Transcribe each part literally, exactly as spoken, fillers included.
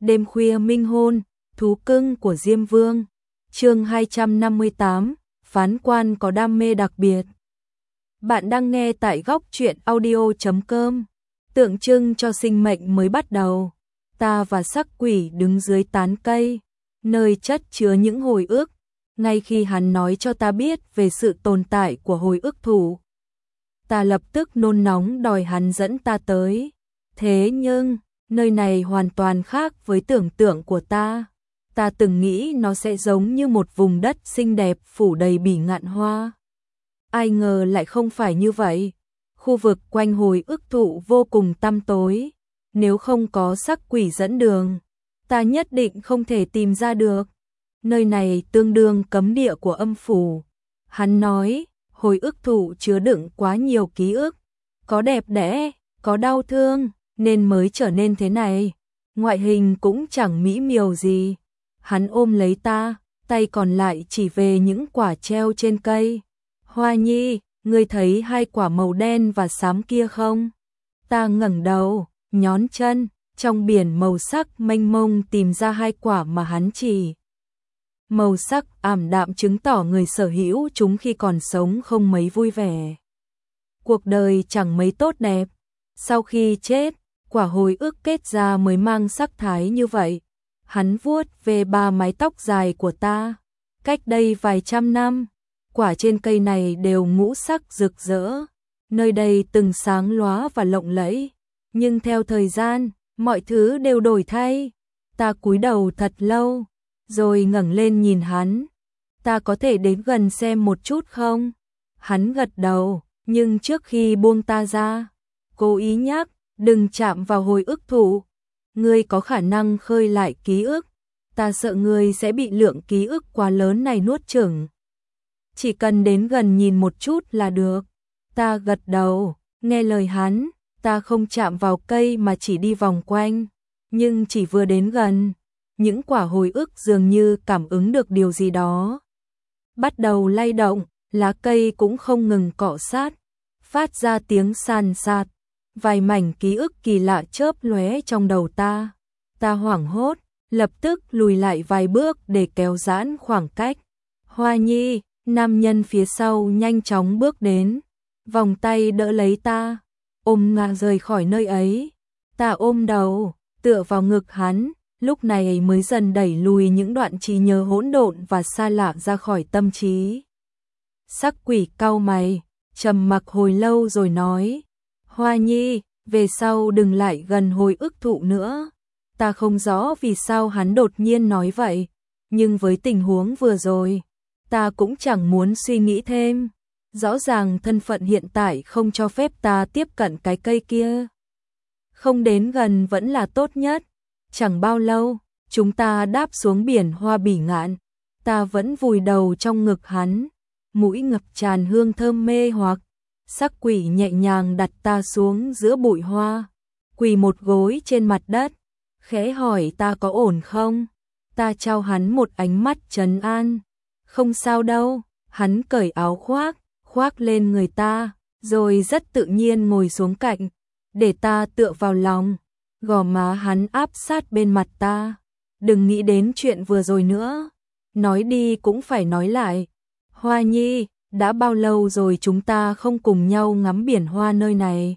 Đêm khuya minh hôn, thú cưng của Diêm Vương. Chương hai trăm năm mươi tám, phán quan có đam mê đặc biệt. Bạn đang nghe tại góc truyện audio chấm com. Tượng trưng cho sinh mệnh mới bắt đầu, ta và Sắc Quỷ đứng dưới tán cây, nơi chất chứa những hồi ức. Ngay khi hắn nói cho ta biết về sự tồn tại của hồi ức thủ, ta lập tức nôn nóng đòi hắn dẫn ta tới. Thế nhưng, nơi này hoàn toàn khác với tưởng tượng của ta. Ta từng nghĩ nó sẽ giống như một vùng đất xinh đẹp phủ đầy bỉ ngạn hoa. Ai ngờ lại không phải như vậy. Khu vực quanh hồi ức thụ vô cùng tăm tối. Nếu không có Sắc Quỷ dẫn đường, ta nhất định không thể tìm ra được. Nơi này tương đương cấm địa của âm phủ. Hắn nói, hồi ức thụ chứa đựng quá nhiều ký ức. Có đẹp đẽ, có đau thương, nên mới trở nên thế này. Ngoại hình cũng chẳng mỹ miều gì. Hắn ôm lấy ta, tay còn lại chỉ về những quả treo trên cây. Hoa Nhi, ngươi thấy hai quả màu đen và xám kia không? Ta ngẩng đầu, nhón chân, trong biển màu sắc mênh mông tìm ra hai quả mà hắn chỉ. Màu sắc ảm đạm chứng tỏ người sở hữu chúng khi còn sống không mấy vui vẻ. Cuộc đời chẳng mấy tốt đẹp. Sau khi chết, quả hồi ức kết ra mới mang sắc thái như vậy. Hắn vuốt về ba mái tóc dài của ta. Cách đây vài trăm năm, quả trên cây này đều ngũ sắc rực rỡ. Nơi đây từng sáng lóa và lộng lẫy. Nhưng theo thời gian, mọi thứ đều đổi thay. Ta cúi đầu thật lâu, rồi ngẩng lên nhìn hắn. Ta có thể đến gần xem một chút không? Hắn gật đầu, nhưng trước khi buông ta ra, cố ý nhắc, đừng chạm vào hồi ức thụ. Ngươi có khả năng khơi lại ký ức. Ta sợ ngươi sẽ bị lượng ký ức quá lớn này nuốt chửng. Chỉ cần đến gần nhìn một chút là được. Ta gật đầu, nghe lời hắn, ta không chạm vào cây mà chỉ đi vòng quanh. Nhưng chỉ vừa đến gần, những quả hồi ức dường như cảm ứng được điều gì đó. Bắt đầu lay động, lá cây cũng không ngừng cọ sát, phát ra tiếng sàn sạt. Vài mảnh ký ức kỳ lạ chớp lóe trong đầu ta. Ta hoảng hốt, lập tức lùi lại vài bước để kéo giãn khoảng cách. Hoa Nhi, nam nhân phía sau nhanh chóng bước đến, vòng tay đỡ lấy ta, ôm ngã rời khỏi nơi ấy. Ta ôm đầu, tựa vào ngực hắn, lúc này mới dần đẩy lùi những đoạn trí nhớ hỗn độn và xa lạ ra khỏi tâm trí. Sắc Quỷ cau mày, trầm mặc hồi lâu rồi nói, Hoa Nhi, về sau đừng lại gần hồi ức thụ nữa. Ta không rõ vì sao hắn đột nhiên nói vậy, nhưng với tình huống vừa rồi, ta cũng chẳng muốn suy nghĩ thêm. Rõ ràng thân phận hiện tại không cho phép ta tiếp cận cái cây kia. Không đến gần vẫn là tốt nhất. Chẳng bao lâu, chúng ta đáp xuống biển hoa bỉ ngạn. Ta vẫn vùi đầu trong ngực hắn, mũi ngập tràn hương thơm mê hoặc. Sắc Quỷ nhẹ nhàng đặt ta xuống giữa bụi hoa, quỳ một gối trên mặt đất, khẽ hỏi ta có ổn không. Ta trao hắn một ánh mắt trấn an. Không sao đâu. Hắn cởi áo khoác, khoác lên người ta, rồi rất tự nhiên ngồi xuống cạnh, để ta tựa vào lòng. Gò má hắn áp sát bên mặt ta. Đừng nghĩ đến chuyện vừa rồi nữa. Nói đi cũng phải nói lại. Hoa Nhi, đã bao lâu rồi chúng ta không cùng nhau ngắm biển hoa nơi này?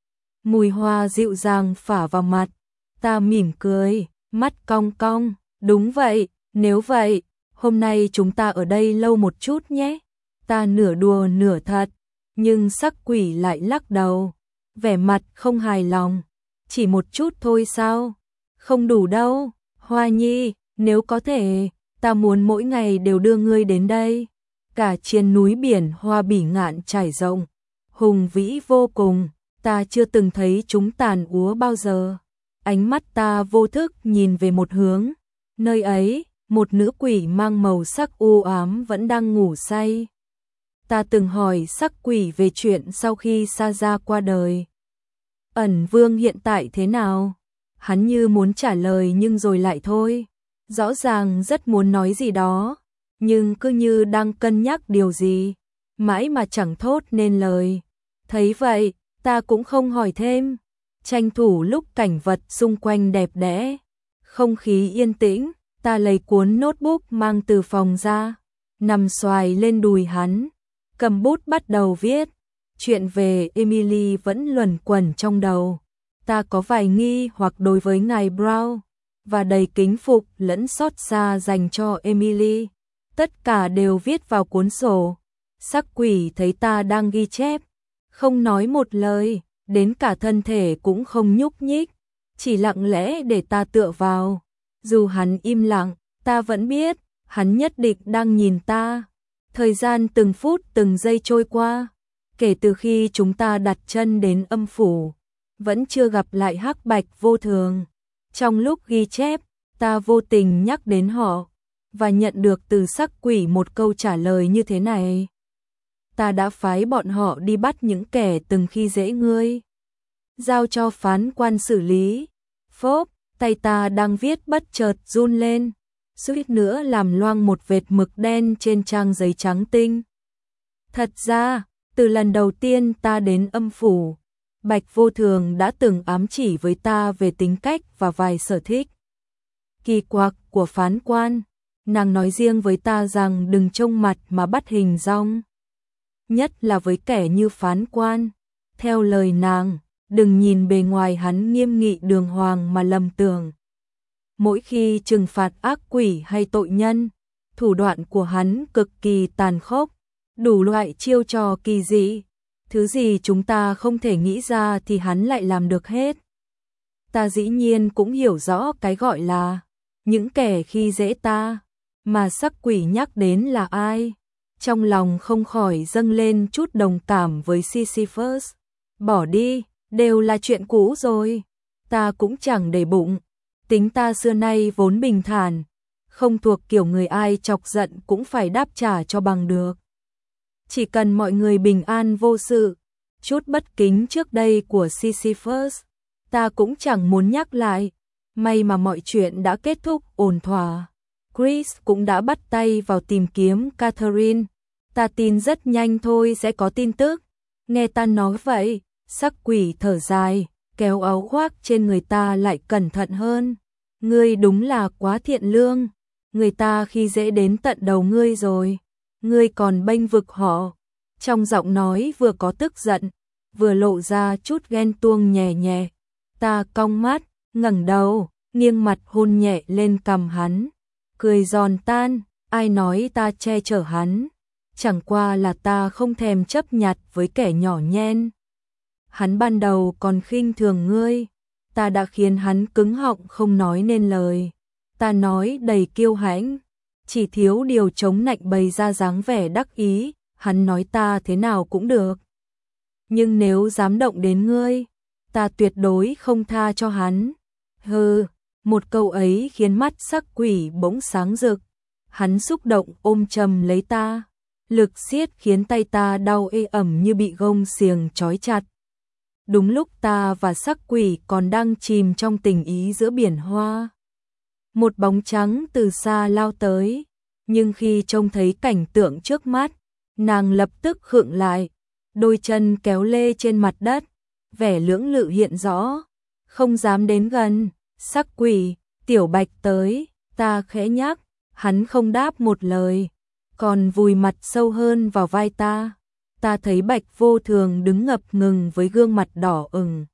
Mùi hoa dịu dàng phả vào mặt. Ta mỉm cười, mắt cong cong. Đúng vậy, nếu vậy, hôm nay chúng ta ở đây lâu một chút nhé. Ta nửa đùa nửa thật, nhưng Sắc Quỷ lại lắc đầu, vẻ mặt không hài lòng. Chỉ một chút thôi sao? Không đủ đâu. Hoa Nhi, nếu có thể, ta muốn mỗi ngày đều đưa ngươi đến đây. Cả trên núi biển hoa bỉ ngạn trải rộng, hùng vĩ vô cùng, ta chưa từng thấy chúng tàn úa bao giờ. Ánh mắt ta vô thức nhìn về một hướng, nơi ấy, một nữ quỷ mang màu sắc u ám vẫn đang ngủ say. Ta từng hỏi Sắc Quỷ về chuyện sau khi Sa Gia qua đời. Ẩn Vương hiện tại thế nào? Hắn như muốn trả lời nhưng rồi lại thôi. Rõ ràng rất muốn nói gì đó, nhưng cứ như đang cân nhắc điều gì, mãi mà chẳng thốt nên lời. Thấy vậy, ta cũng không hỏi thêm, tranh thủ lúc cảnh vật xung quanh đẹp đẽ, Không khí yên tĩnh, ta lấy cuốn notebook mang từ phòng ra, nằm xoài lên đùi hắn, cầm bút bắt đầu viết. Chuyện về Emily vẫn luẩn quẩn trong đầu. Ta có vài nghi hoặc đối với ngài Brown, và đầy kính phục lẫn xót xa dành cho Emily. Tất cả đều viết vào cuốn sổ. Sắc quỷ thấy ta đang ghi chép, không nói một lời, đến cả thân thể cũng không nhúc nhích, chỉ lặng lẽ để ta tựa vào. Dù hắn im lặng, ta vẫn biết, hắn nhất định đang nhìn ta. Thời gian từng phút từng giây trôi qua, kể từ khi chúng ta đặt chân đến âm phủ, vẫn chưa gặp lại Hắc Bạch Vô Thường. Trong lúc ghi chép, ta vô tình nhắc đến họ, và nhận được từ sắc quỷ một câu trả lời như thế này. Ta đã phái bọn họ đi bắt những kẻ từng khi dễ ngươi, giao cho phán quan xử lý. Phốp, tay ta đang viết bất chợt run lên, suýt nữa làm loang một vệt mực đen trên trang giấy trắng tinh. Thật ra, từ lần đầu tiên ta đến âm phủ, Bạch Vô Thường đã từng ám chỉ với ta về tính cách và vài sở thích kỳ quặc của phán quan. Nàng nói riêng với ta rằng đừng trông mặt mà bắt hình dong, nhất là với kẻ như phán quan. Theo lời nàng, đừng nhìn bề ngoài hắn nghiêm nghị đường hoàng mà lầm tưởng. Mỗi khi trừng phạt ác quỷ hay tội nhân, thủ đoạn của hắn cực kỳ tàn khốc, đủ loại chiêu trò kỳ dị. Thứ gì chúng ta không thể nghĩ ra thì hắn lại làm được hết. Ta dĩ nhiên cũng hiểu rõ cái gọi là những kẻ khi dễ ta, mà sắc quỷ nhắc đến là ai. Trong lòng không khỏi dâng lên chút đồng cảm với Sisyphus. Bỏ đi, đều là chuyện cũ rồi. Ta cũng chẳng để bụng. Tính ta xưa nay vốn bình thản, không thuộc kiểu người ai chọc giận cũng phải đáp trả cho bằng được. Chỉ cần mọi người bình an vô sự. Chút bất kính trước đây của Sisyphus, ta cũng chẳng muốn nhắc lại. May mà mọi chuyện đã kết thúc ổn thỏa. Chris cũng đã bắt tay vào tìm kiếm Catherine. Ta tin rất nhanh thôi sẽ có tin tức. Nghe ta nói vậy, sắc quỷ thở dài, kéo áo khoác trên người ta lại cẩn thận hơn. Ngươi đúng là quá thiện lương. Người ta khi dễ đến tận đầu ngươi rồi, ngươi còn bênh vực họ. Trong giọng nói vừa có tức giận, vừa lộ ra chút ghen tuông nhẹ nhẹ. Ta cong mắt, ngẩng đầu, nghiêng mặt hôn nhẹ lên cằm hắn, cười giòn tan. Ai nói ta che chở hắn, chẳng qua là ta không thèm chấp nhặt với kẻ nhỏ nhen. Hắn ban đầu còn khinh thường ngươi, ta đã khiến hắn cứng họng không nói nên lời. Ta nói đầy kiêu hãnh, chỉ thiếu điều chống nạnh bày ra dáng vẻ đắc ý. Hắn nói ta thế nào cũng được, nhưng nếu dám động đến ngươi, ta tuyệt đối không tha cho hắn. Hừ, một câu ấy khiến mắt sắc quỷ bỗng sáng rực. Hắn xúc động ôm chầm lấy ta, lực siết khiến tay ta đau ê ẩm như bị gông xiềng trói chặt. Đúng lúc ta và sắc quỷ còn đang chìm trong tình ý giữa biển hoa, một bóng trắng từ xa lao tới, nhưng khi trông thấy cảnh tượng trước mắt, nàng lập tức khựng lại, đôi chân kéo lê trên mặt đất, vẻ lưỡng lự hiện rõ, không dám đến gần. Sắc quỷ, Tiểu Bạch tới, ta khẽ nhắc, hắn không đáp một lời, còn vùi mặt sâu hơn vào vai ta. Ta thấy Bạch Vô Thường đứng ngập ngừng với gương mặt đỏ ửng,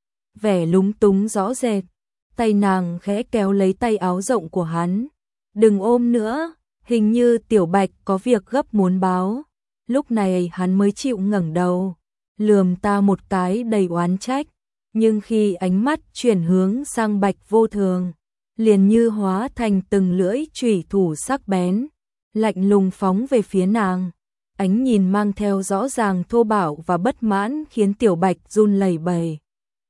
vẻ lúng túng rõ rệt. Tay nàng khẽ kéo lấy tay áo rộng của hắn. Đừng ôm nữa, hình như Tiểu Bạch có việc gấp muốn báo. Lúc này hắn mới chịu ngẩng đầu, lườm ta một cái đầy oán trách. Nhưng khi ánh mắt chuyển hướng sang Bạch Vô Thường, liền như hóa thành từng lưỡi chủy thủ sắc bén, lạnh lùng phóng về phía nàng. Ánh nhìn mang theo rõ ràng thô bạo và bất mãn khiến Tiểu Bạch run lẩy bẩy.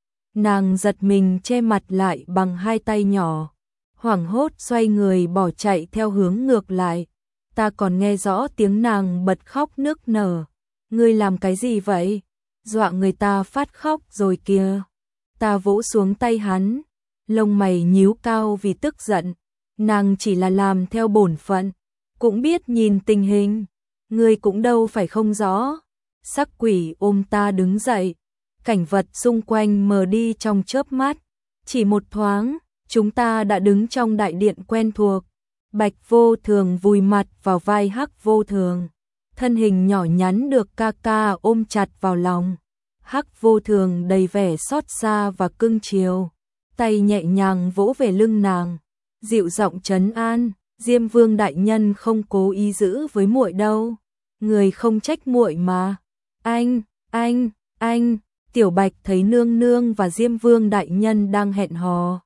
Nàng giật mình che mặt lại bằng hai tay nhỏ, hoảng hốt xoay người bỏ chạy theo hướng ngược lại. Ta còn nghe rõ tiếng nàng bật khóc nức nở. Ngươi làm cái gì vậy? Dọa người ta phát khóc rồi kìa. Ta vỗ xuống tay hắn, lông mày nhíu cao vì tức giận. Nàng chỉ là làm theo bổn phận, cũng biết nhìn tình hình. Ngươi cũng đâu phải không rõ. Sắc quỷ ôm ta đứng dậy, cảnh vật xung quanh mờ đi trong chớp mắt. Chỉ một thoáng, Chúng ta đã đứng trong đại điện quen thuộc. Bạch Vô Thường vùi mặt vào vai Hắc Vô Thường, thân hình nhỏ nhắn được ca ca ôm chặt vào lòng. Hắc Vô Thường đầy vẻ xót xa và cưng chiều, tay nhẹ nhàng vỗ về lưng nàng, dịu giọng trấn an, Diêm Vương đại nhân không cố ý giữ với muội đâu, người không trách muội mà. Anh, anh, anh, Tiểu Bạch thấy nương nương và Diêm Vương đại nhân đang hẹn hò,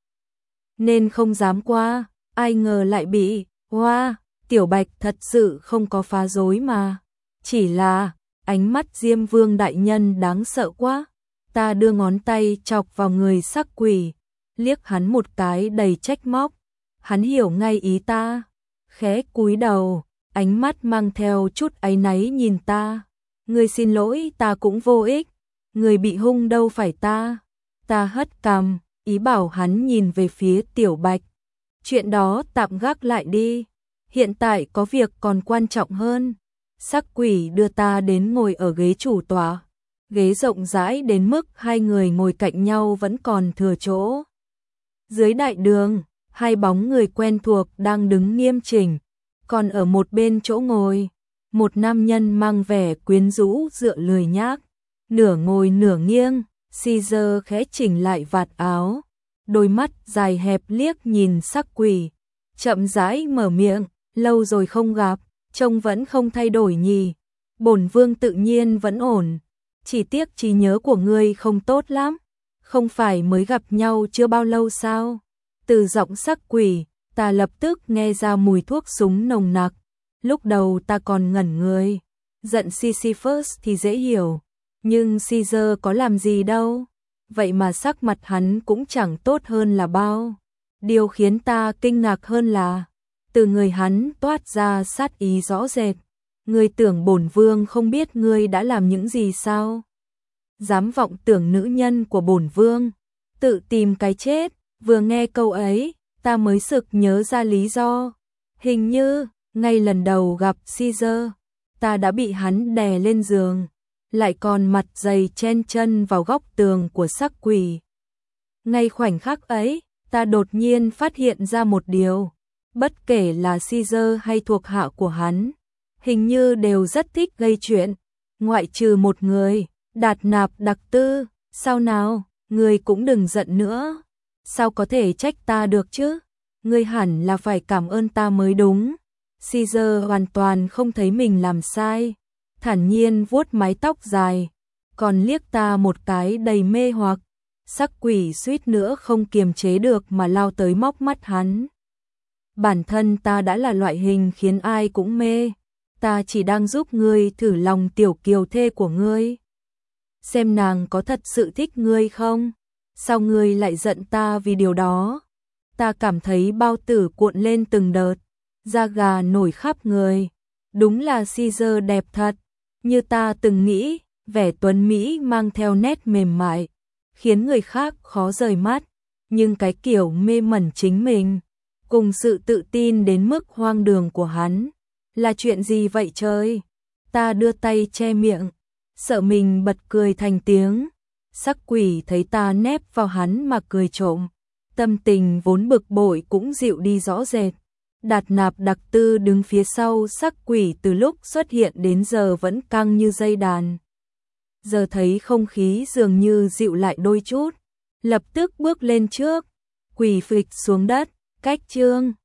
nên không dám qua, ai ngờ lại bị, hoa, Tiểu Bạch thật sự không có phá rối mà, chỉ là, ánh mắt Diêm Vương đại nhân đáng sợ quá. Ta đưa ngón tay chọc vào người Sắc Quỷ, liếc hắn một cái đầy trách móc, hắn hiểu ngay ý ta, khẽ cúi đầu, ánh mắt mang theo chút áy náy nhìn ta, người xin lỗi ta cũng vô ích, người bị hung đâu phải ta. Ta hất cằm, ý bảo hắn nhìn về phía Tiểu Bạch, chuyện đó tạm gác lại đi, hiện tại có việc còn quan trọng hơn. Sắc Quỷ đưa ta đến ngồi ở ghế chủ tọa, ghế rộng rãi đến mức hai người ngồi cạnh nhau vẫn còn thừa chỗ. Dưới đại đường, hai bóng người quen thuộc đang đứng nghiêm chỉnh, còn ở một bên chỗ ngồi, một nam nhân mang vẻ quyến rũ dựa lười nhác, nửa ngồi nửa nghiêng, Caesar khẽ chỉnh lại vạt áo, đôi mắt dài hẹp liếc nhìn Sắc Quỷ, chậm rãi mở miệng, lâu rồi không gặp, trông vẫn không thay đổi nhỉ. Bổn vương tự nhiên vẫn ổn, chỉ tiếc trí nhớ của ngươi không tốt lắm, không phải mới gặp nhau chưa bao lâu sao? Từ giọng Sắc Quỷ, ta lập tức nghe ra mùi thuốc súng nồng nặc, lúc đầu ta còn ngẩn người, giận Sisyphus thì dễ hiểu, nhưng Caesar có làm gì đâu, vậy mà sắc mặt hắn cũng chẳng tốt hơn là bao. Điều khiến ta kinh ngạc hơn là, từ người hắn toát ra sát ý rõ rệt. Ngươi tưởng bổn vương không biết ngươi đã làm những gì sao? Dám vọng tưởng nữ nhân của bổn vương, tự tìm cái chết. Vừa nghe câu ấy, ta mới sực nhớ ra lý do. Hình như, ngay lần đầu gặp Caesar, ta đã bị hắn đè lên giường, lại còn mặt dày chen chân vào góc tường của Sắc Quỷ. Ngay khoảnh khắc ấy, ta đột nhiên phát hiện ra một điều, bất kể là Caesar hay thuộc hạ của hắn, hình như đều rất thích gây chuyện, ngoại trừ một người, Đạt Nạp Đặc Tư. Sao nào, ngươi cũng đừng giận nữa, sao có thể trách ta được chứ, ngươi hẳn là phải cảm ơn ta mới đúng. Caesar hoàn toàn không thấy mình làm sai, thản nhiên vuốt mái tóc dài, còn liếc ta một cái đầy mê hoặc. Sắc Quỷ suýt nữa không kiềm chế được mà lao tới móc mắt hắn. Bản thân ta đã là loại hình khiến ai cũng mê, ta chỉ đang giúp ngươi thử lòng tiểu kiều thê của ngươi, xem nàng có thật sự thích ngươi không. Sao ngươi lại giận ta vì điều đó? Ta cảm thấy bao tử cuộn lên từng đợt, da gà nổi khắp người. Đúng là Caesar đẹp thật, như ta từng nghĩ, vẻ tuấn mỹ mang theo nét mềm mại, khiến người khác khó rời mắt, nhưng cái kiểu mê mẩn chính mình, cùng sự tự tin đến mức hoang đường của hắn, là chuyện gì vậy trời? Ta đưa tay che miệng, sợ mình bật cười thành tiếng. Sắc Quỷ thấy ta nép vào hắn mà cười trộm, tâm tình vốn bực bội cũng dịu đi rõ rệt. Đạt Nạp Đặc Tư đứng phía sau Sắc Quỷ từ lúc xuất hiện đến giờ vẫn căng như dây đàn. Giờ thấy không khí dường như dịu lại đôi chút, lập tức bước lên trước, quỳ phịch xuống đất, cách trương.